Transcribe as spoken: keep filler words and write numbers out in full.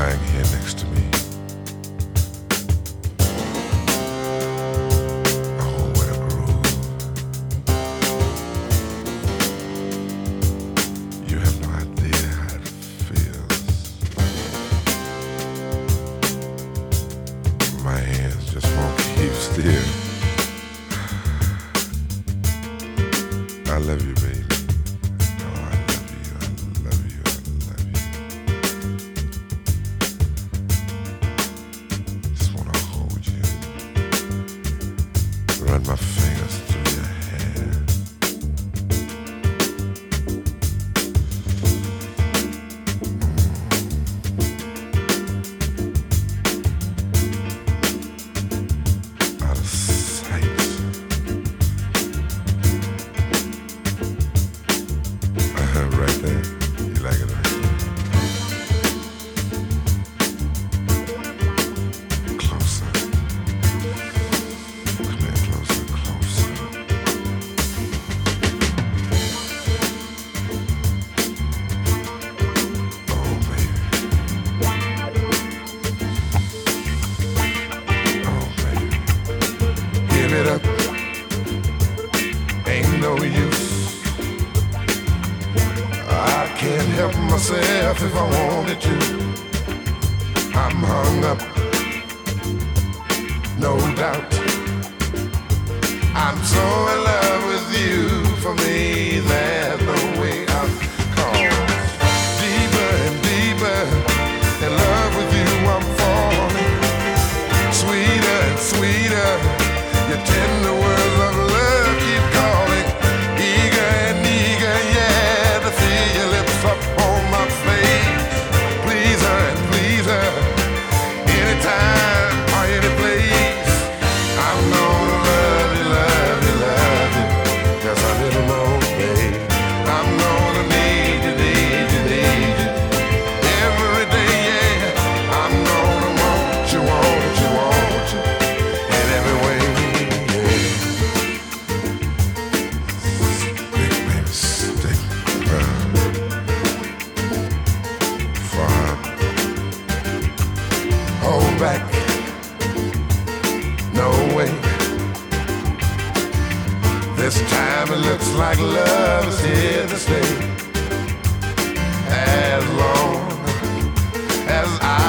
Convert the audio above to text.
lying here next to me. Oh, what a groove. You have no idea how it feels. My hands just won't keep still. I love you, baby. Oh, I love you, I love you, I love you. Just wanna hold you. Run my fingers through your hair. Mm. Out of sight. Right there. You like it right there? Closer. Come here, closer, closer. Oh, baby. Oh, baby. Give it up. Ain't no use. I can't help myself if I wanted to. I'm hung up, no doubt. I'm so in love with you. For me, there's no way out. Cause deeper and deeper in love with you, I'm falling. Sweeter and sweeter, your tender words of love keep calling. Eager and eager, yeah, to feel your lips up on my face. Please her and please her, anytime or any place. I'm gonna love you, love you, love you, just a little more, babe. I'm gonna need you, need you, need you every day, yeah. I'm gonna want you, want you, want you in every way, yeah. Stick, baby, stick around. Far. Hold back. No way. This time it looks like love is here to stay. As long as I